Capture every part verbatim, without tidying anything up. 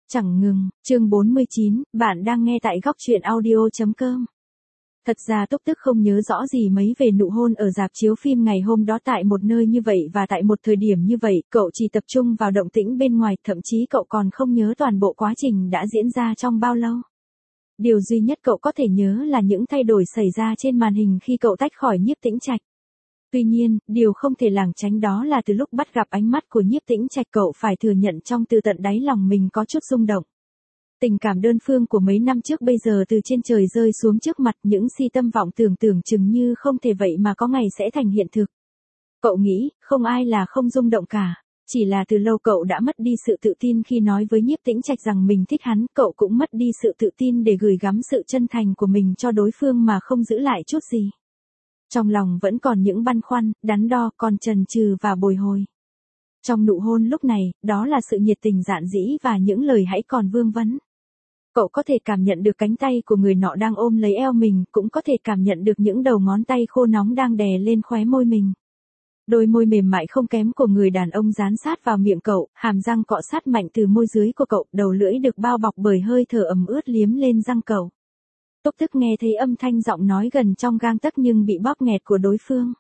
Chẳng ngừng, chương bốn mươi chín, bạn đang nghe tại góc truyện audio chấm com. Thật ra Túc Tức không nhớ rõ gì mấy về nụ hôn ở rạp chiếu phim ngày hôm đó tại một nơi như vậy và tại một thời điểm như vậy, cậu chỉ tập trung vào động tĩnh bên ngoài, thậm chí cậu còn không nhớ toàn bộ quá trình đã diễn ra trong bao lâu. Điều duy nhất cậu có thể nhớ là những thay đổi xảy ra trên màn hình khi cậu tách khỏi Nhiếp Tĩnh Trạch. Tuy nhiên, điều không thể lảng tránh đó là từ lúc bắt gặp ánh mắt của Nhiếp Tĩnh Trạch cậu phải thừa nhận trong từ tận đáy lòng mình có chút rung động. Tình cảm đơn phương của mấy năm trước bây giờ từ trên trời rơi xuống trước mặt, những si tâm vọng tưởng tưởng chừng như không thể vậy mà có ngày sẽ thành hiện thực. Cậu nghĩ, không ai là không rung động cả. Chỉ là từ lâu cậu đã mất đi sự tự tin khi nói với Nhiếp Tĩnh Trạch rằng mình thích hắn, cậu cũng mất đi sự tự tin để gửi gắm sự chân thành của mình cho đối phương mà không giữ lại chút gì. Trong lòng vẫn còn những băn khoăn, đắn đo, còn chần chừ và bồi hồi. Trong nụ hôn lúc này, đó là sự nhiệt tình dạn dĩ và những lời hãy còn vương vấn. Cậu có thể cảm nhận được cánh tay của người nọ đang ôm lấy eo mình, cũng có thể cảm nhận được những đầu ngón tay khô nóng đang đè lên khóe môi mình. Đôi môi mềm mại không kém của người đàn ông dán sát vào miệng cậu, hàm răng cọ sát mạnh từ môi dưới của cậu, đầu lưỡi được bao bọc bởi hơi thở ẩm ướt liếm lên răng cậu. Túc Tức nghe thấy âm thanh giọng nói gần trong gang tấc nhưng bị bóp nghẹt của đối phương.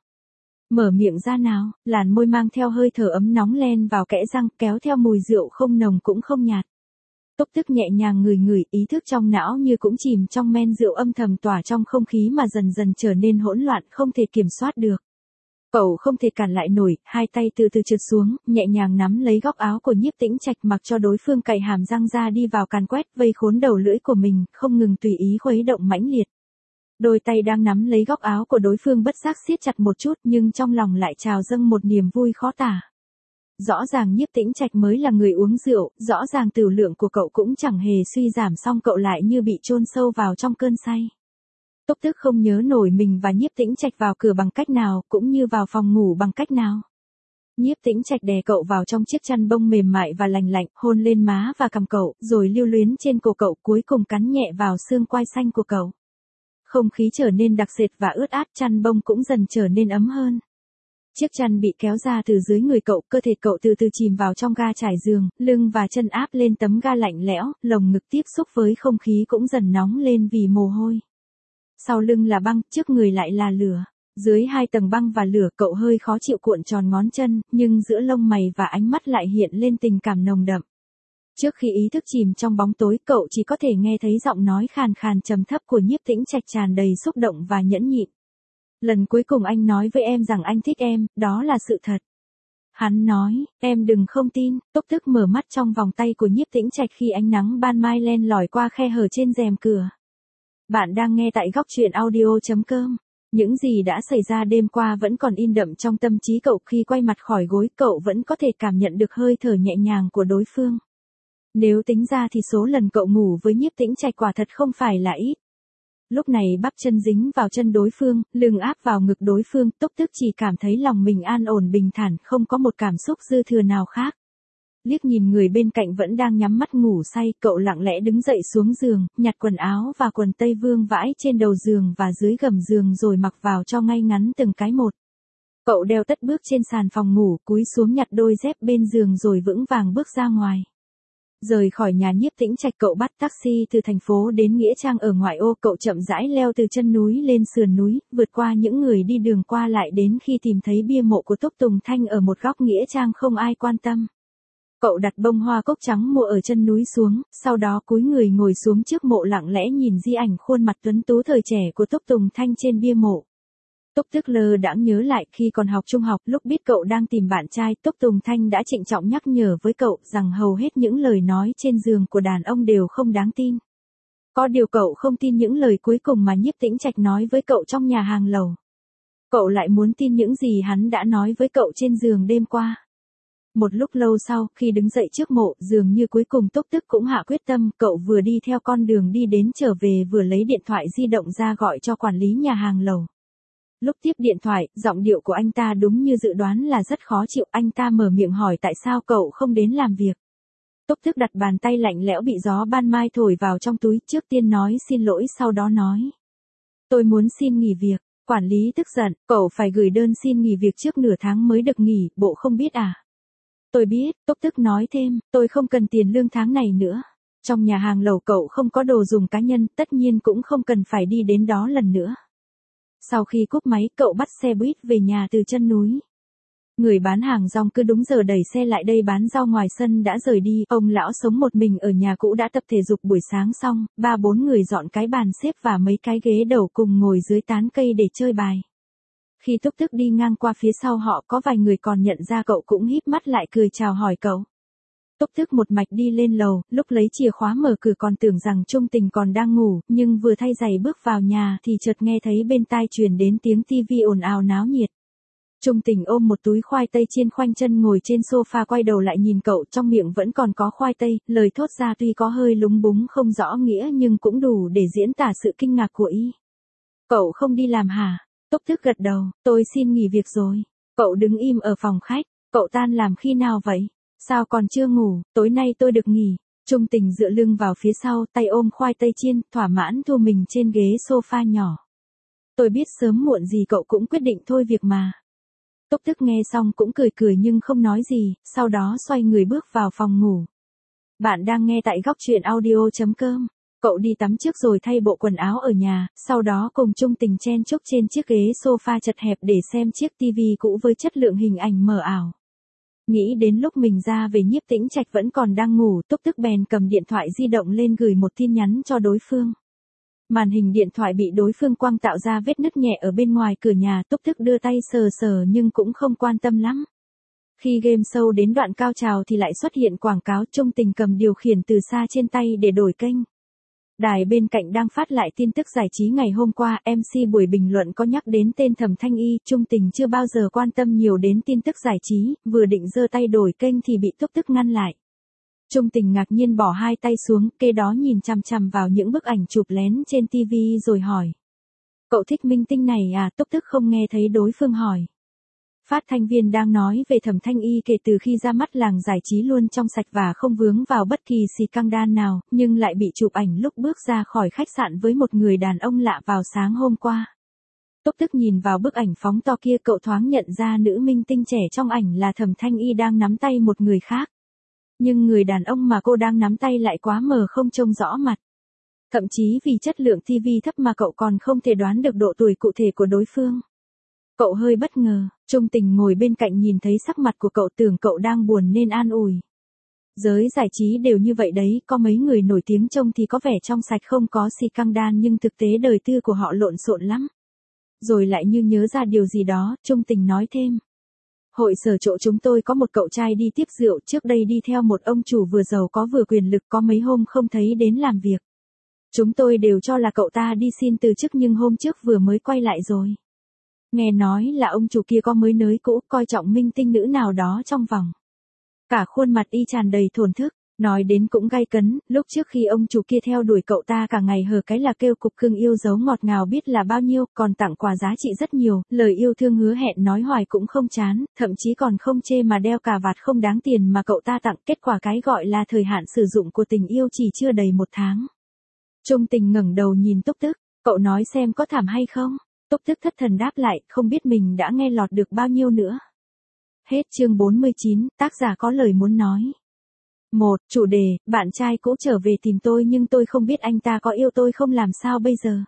Mở miệng ra nào, làn môi mang theo hơi thở ấm nóng len vào kẽ răng, kéo theo mùi rượu không nồng cũng không nhạt. Túc Tức nhẹ nhàng ngửi ngửi, ý thức trong não như cũng chìm trong men rượu âm thầm tỏa trong không khí mà dần dần trở nên hỗn loạn, không thể kiểm soát được. Cậu không thể cản lại nổi, hai tay từ từ trượt xuống, nhẹ nhàng nắm lấy góc áo của Nhiếp Tĩnh Trạch mặc cho đối phương cạy hàm răng ra đi vào càn quét vây khốn đầu lưỡi của mình, không ngừng tùy ý khuấy động mãnh liệt. Đôi tay đang nắm lấy góc áo của đối phương bất giác siết chặt một chút nhưng trong lòng lại trào dâng một niềm vui khó tả. Rõ ràng Nhiếp Tĩnh Trạch mới là người uống rượu, rõ ràng tửu lượng của cậu cũng chẳng hề suy giảm song cậu lại như bị chôn sâu vào trong cơn say. Túc Tức không nhớ nổi mình và Nhiếp Tĩnh Trạch vào cửa bằng cách nào, cũng như vào phòng ngủ bằng cách nào. Nhiếp Tĩnh Trạch đè cậu vào trong chiếc chăn bông mềm mại và lành lạnh, hôn lên má và cằm cậu, rồi lưu luyến trên cổ cậu, cuối cùng cắn nhẹ vào xương quai xanh của cậu. Không khí trở nên đặc sệt và ướt át, chăn bông cũng dần trở nên ấm hơn. Chiếc chăn bị kéo ra từ dưới người cậu, cơ thể cậu từ từ chìm vào trong ga trải giường, lưng và chân áp lên tấm ga lạnh lẽo, lồng ngực tiếp xúc với không khí cũng dần nóng lên vì mồ hôi. Sau lưng là băng, trước người lại là lửa. Dưới hai tầng băng và lửa cậu hơi khó chịu cuộn tròn ngón chân, nhưng giữa lông mày và ánh mắt lại hiện lên tình cảm nồng đậm. Trước khi ý thức chìm trong bóng tối, cậu chỉ có thể nghe thấy giọng nói khàn khàn trầm thấp của Nhiếp Tĩnh Trạch tràn đầy xúc động và nhẫn nhịn. Lần cuối cùng anh nói với em rằng anh thích em, đó là sự thật. Hắn nói, em đừng không tin. Túc Tức mở mắt trong vòng tay của Nhiếp Tĩnh Trạch khi ánh nắng ban mai len lỏi qua khe hở trên rèm cửa. Bạn đang nghe tại góc truyện audio chấm com. Những gì đã xảy ra đêm qua vẫn còn in đậm trong tâm trí cậu, khi quay mặt khỏi gối cậu vẫn có thể cảm nhận được hơi thở nhẹ nhàng của đối phương. Nếu tính ra thì số lần cậu ngủ với Nhiếp Tĩnh Trạch quả thật không phải là ít. Lúc này bắp chân dính vào chân đối phương, lưng áp vào ngực đối phương, Túc Tức chỉ cảm thấy lòng mình an ổn bình thản, không có một cảm xúc dư thừa nào khác. Liếc nhìn người bên cạnh vẫn đang nhắm mắt ngủ say, cậu lặng lẽ đứng dậy xuống giường, nhặt quần áo và quần tây vương vãi trên đầu giường và dưới gầm giường rồi mặc vào cho ngay ngắn từng cái một. Cậu đeo tất bước trên sàn phòng ngủ, cúi xuống nhặt đôi dép bên giường rồi vững vàng bước ra ngoài. Rời khỏi nhà Nhiếp Tĩnh Trạch, cậu bắt taxi từ thành phố đến Nghĩa Trang ở ngoại ô, cậu chậm rãi leo từ chân núi lên sườn núi, vượt qua những người đi đường qua lại đến khi tìm thấy bia mộ của Túc Tùng Thanh ở một góc Nghĩa Trang không ai quan tâm. Cậu đặt bông hoa cúc trắng mua ở chân núi xuống, sau đó cúi người ngồi xuống trước mộ lặng lẽ nhìn di ảnh khuôn mặt tuấn tú thời trẻ của Túc Tùng Thanh trên bia mộ. Túc Tức lơ đãng nhớ lại khi còn học trung học, lúc biết cậu đang tìm bạn trai, Túc Tùng Thanh đã trịnh trọng nhắc nhở với cậu rằng hầu hết những lời nói trên giường của đàn ông đều không đáng tin. Có điều cậu không tin những lời cuối cùng mà Nhiếp Tĩnh Trạch nói với cậu trong nhà hàng lầu. Cậu lại muốn tin những gì hắn đã nói với cậu trên giường đêm qua. Một lúc lâu sau, khi đứng dậy trước mộ, dường như cuối cùng Túc Tức cũng hạ quyết tâm, cậu vừa đi theo con đường đi đến trở về vừa lấy điện thoại di động ra gọi cho quản lý nhà hàng lầu. Lúc tiếp điện thoại, giọng điệu của anh ta đúng như dự đoán là rất khó chịu, anh ta mở miệng hỏi tại sao cậu không đến làm việc. Túc Tức đặt bàn tay lạnh lẽo bị gió ban mai thổi vào trong túi, trước tiên nói xin lỗi sau đó nói. Tôi muốn xin nghỉ việc. Quản lý tức giận, cậu phải gửi đơn xin nghỉ việc trước nửa tháng mới được nghỉ, bộ không biết à? Tôi biết, Túc Tức nói thêm, tôi không cần tiền lương tháng này nữa. Trong nhà hàng lẩu cậu không có đồ dùng cá nhân, tất nhiên cũng không cần phải đi đến đó lần nữa. Sau khi cúp máy, cậu bắt xe buýt về nhà từ chân núi. Người bán hàng rong cứ đúng giờ đẩy xe lại đây bán rau ngoài sân đã rời đi, ông lão sống một mình ở nhà cũ đã tập thể dục buổi sáng xong, ba bốn người dọn cái bàn xếp và mấy cái ghế đầu cùng ngồi dưới tán cây để chơi bài. Khi Túc Túc đi ngang qua phía sau họ có vài người còn nhận ra cậu cũng híp mắt lại cười chào hỏi cậu. Túc Túc một mạch đi lên lầu, lúc lấy chìa khóa mở cửa còn tưởng rằng Trung Tình còn đang ngủ, nhưng vừa thay giày bước vào nhà thì chợt nghe thấy bên tai truyền đến tiếng tivi ồn ào náo nhiệt. Trung Tình ôm một túi khoai tây chiên khoanh chân ngồi trên sofa quay đầu lại nhìn cậu, trong miệng vẫn còn có khoai tây, lời thốt ra tuy có hơi lúng búng không rõ nghĩa nhưng cũng đủ để diễn tả sự kinh ngạc của y. Cậu không đi làm hả? Túc Túc gật đầu, tôi xin nghỉ việc rồi. Cậu đứng im ở phòng khách, cậu tan làm khi nào vậy? Sao còn chưa ngủ, tối nay tôi được nghỉ. Trung Tình dựa lưng vào phía sau, tay ôm khoai tây chiên, thỏa mãn thu mình trên ghế sofa nhỏ. Tôi biết sớm muộn gì cậu cũng quyết định thôi việc mà. Túc Túc nghe xong cũng cười cười nhưng không nói gì, sau đó xoay người bước vào phòng ngủ. Bạn đang nghe tại góc truyện audio chấm com. Cậu đi tắm trước rồi thay bộ quần áo ở nhà, sau đó cùng Trung Tình chen chúc trên chiếc ghế sofa chật hẹp để xem chiếc tivi cũ với chất lượng hình ảnh mờ ảo. Nghĩ đến lúc mình ra về Nhiếp Tĩnh Trạch vẫn còn đang ngủ, Túc Túc bèn cầm điện thoại di động lên gửi một tin nhắn cho đối phương. Màn hình điện thoại bị đối phương quăng tạo ra vết nứt nhẹ ở bên ngoài cửa nhà, Túc Túc đưa tay sờ sờ nhưng cũng không quan tâm lắm. Khi game show đến đoạn cao trào thì lại xuất hiện quảng cáo, Trung Tình cầm điều khiển từ xa trên tay để đổi kênh. Đài bên cạnh đang phát lại tin tức giải trí ngày hôm qua, em xê buổi bình luận có nhắc đến tên Thẩm Thanh Y, Trung Tình chưa bao giờ quan tâm nhiều đến tin tức giải trí, vừa định giơ tay đổi kênh thì bị Túc Túc ngăn lại. Trung Tình ngạc nhiên bỏ hai tay xuống, kế đó nhìn chằm chằm vào những bức ảnh chụp lén trên tivi rồi hỏi. Cậu thích minh tinh này à? Túc Túc không nghe thấy đối phương hỏi. Phát thanh viên đang nói về Thẩm Thanh Y kể từ khi ra mắt làng giải trí luôn trong sạch và không vướng vào bất kỳ scandal nào, nhưng lại bị chụp ảnh lúc bước ra khỏi khách sạn với một người đàn ông lạ vào sáng hôm qua. Túc Túc nhìn vào bức ảnh phóng to kia, cậu thoáng nhận ra nữ minh tinh trẻ trong ảnh là Thẩm Thanh Y đang nắm tay một người khác. Nhưng người đàn ông mà cô đang nắm tay lại quá mờ không trông rõ mặt. Thậm chí vì chất lượng tivi thấp mà cậu còn không thể đoán được độ tuổi cụ thể của đối phương. Cậu hơi bất ngờ, Trung Tình ngồi bên cạnh nhìn thấy sắc mặt của cậu tưởng cậu đang buồn nên an ủi. Giới giải trí đều như vậy đấy, có mấy người nổi tiếng trông thì có vẻ trong sạch không có scandal nhưng thực tế đời tư của họ lộn xộn lắm. Rồi lại như nhớ ra điều gì đó, Trung Tình nói thêm. Hội sở chỗ chúng tôi có một cậu trai đi tiếp rượu, trước đây đi theo một ông chủ vừa giàu có vừa quyền lực, có mấy hôm không thấy đến làm việc. Chúng tôi đều cho là cậu ta đi xin từ chức nhưng hôm trước vừa mới quay lại rồi. Nghe nói là ông chủ kia có mới nới cũ, coi trọng minh tinh nữ nào đó trong vòng. Cả khuôn mặt y tràn đầy thổn thức, nói đến cũng gay cấn, lúc trước khi ông chủ kia theo đuổi cậu ta cả ngày hờ cái là kêu cục cưng yêu dấu ngọt ngào biết là bao nhiêu, còn tặng quà giá trị rất nhiều, lời yêu thương hứa hẹn nói hoài cũng không chán, thậm chí còn không chê mà đeo cà vạt không đáng tiền mà cậu ta tặng, kết quả cái gọi là thời hạn sử dụng của tình yêu chỉ chưa đầy một tháng. Trung Tình ngẩng đầu nhìn Túc Túc, cậu nói xem có thảm hay không? Túc Túc thất thần đáp lại, không biết mình đã nghe lọt được bao nhiêu nữa. Hết chương bốn mươi chín, tác giả có lời muốn nói. một. Chủ đề, bạn trai cũ trở về tìm tôi nhưng tôi không biết anh ta có yêu tôi không, làm sao bây giờ?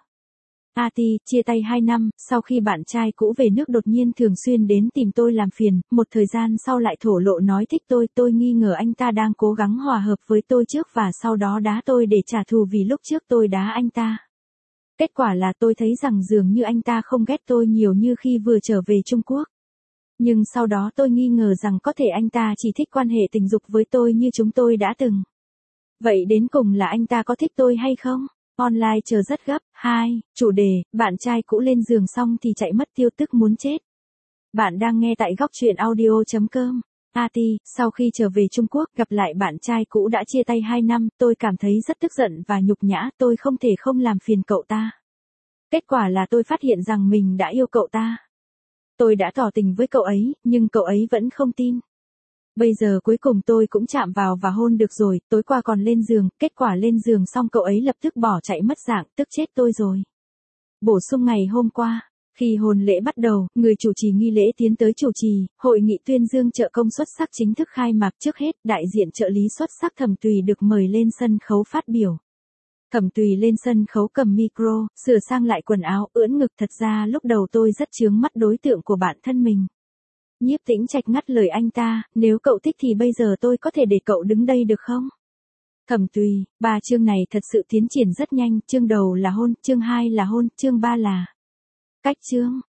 a tê, chia tay hai năm, sau khi bạn trai cũ về nước đột nhiên thường xuyên đến tìm tôi làm phiền, một thời gian sau lại thổ lộ nói thích tôi, tôi nghi ngờ anh ta đang cố gắng hòa hợp với tôi trước và sau đó đá tôi để trả thù vì lúc trước tôi đá anh ta. Kết quả là tôi thấy rằng dường như anh ta không ghét tôi nhiều như khi vừa trở về Trung Quốc. Nhưng sau đó tôi nghi ngờ rằng có thể anh ta chỉ thích quan hệ tình dục với tôi như chúng tôi đã từng. Vậy đến cùng là anh ta có thích tôi hay không? Online chờ rất gấp. hai. Chủ đề, bạn trai cũ lên giường xong thì chạy mất tiêu tức muốn chết. Bạn đang nghe tại góc truyện audio chấm com. a tê, sau khi trở về Trung Quốc gặp lại bạn trai cũ đã chia tay hai năm, tôi cảm thấy rất tức giận và nhục nhã, tôi không thể không làm phiền cậu ta. Kết quả là tôi phát hiện rằng mình đã yêu cậu ta. Tôi đã tỏ tình với cậu ấy, nhưng cậu ấy vẫn không tin. Bây giờ cuối cùng tôi cũng chạm vào và hôn được rồi, tối qua còn lên giường, kết quả lên giường xong cậu ấy lập tức bỏ chạy mất dạng, tức chết tôi rồi. Bổ sung ngày hôm qua, Khi hôn lễ bắt đầu, người chủ trì nghi lễ tiến tới chủ trì, hội nghị tuyên dương trợ công xuất sắc chính thức khai mạc. Trước hết, đại diện trợ lý xuất sắc Thẩm Tùy được mời lên sân khấu phát biểu. Thẩm Tùy lên sân khấu cầm micro, sửa sang lại quần áo, ưỡn ngực. Thật ra lúc đầu tôi rất chướng mắt đối tượng của bản thân mình. Nhiếp Tĩnh Trạch ngắt lời anh ta, nếu cậu thích thì bây giờ tôi có thể để cậu đứng đây được không? Thẩm Tùy, ba chương này thật sự tiến triển rất nhanh, chương đầu là hôn, chương hai là hôn, chương ba là cách chương.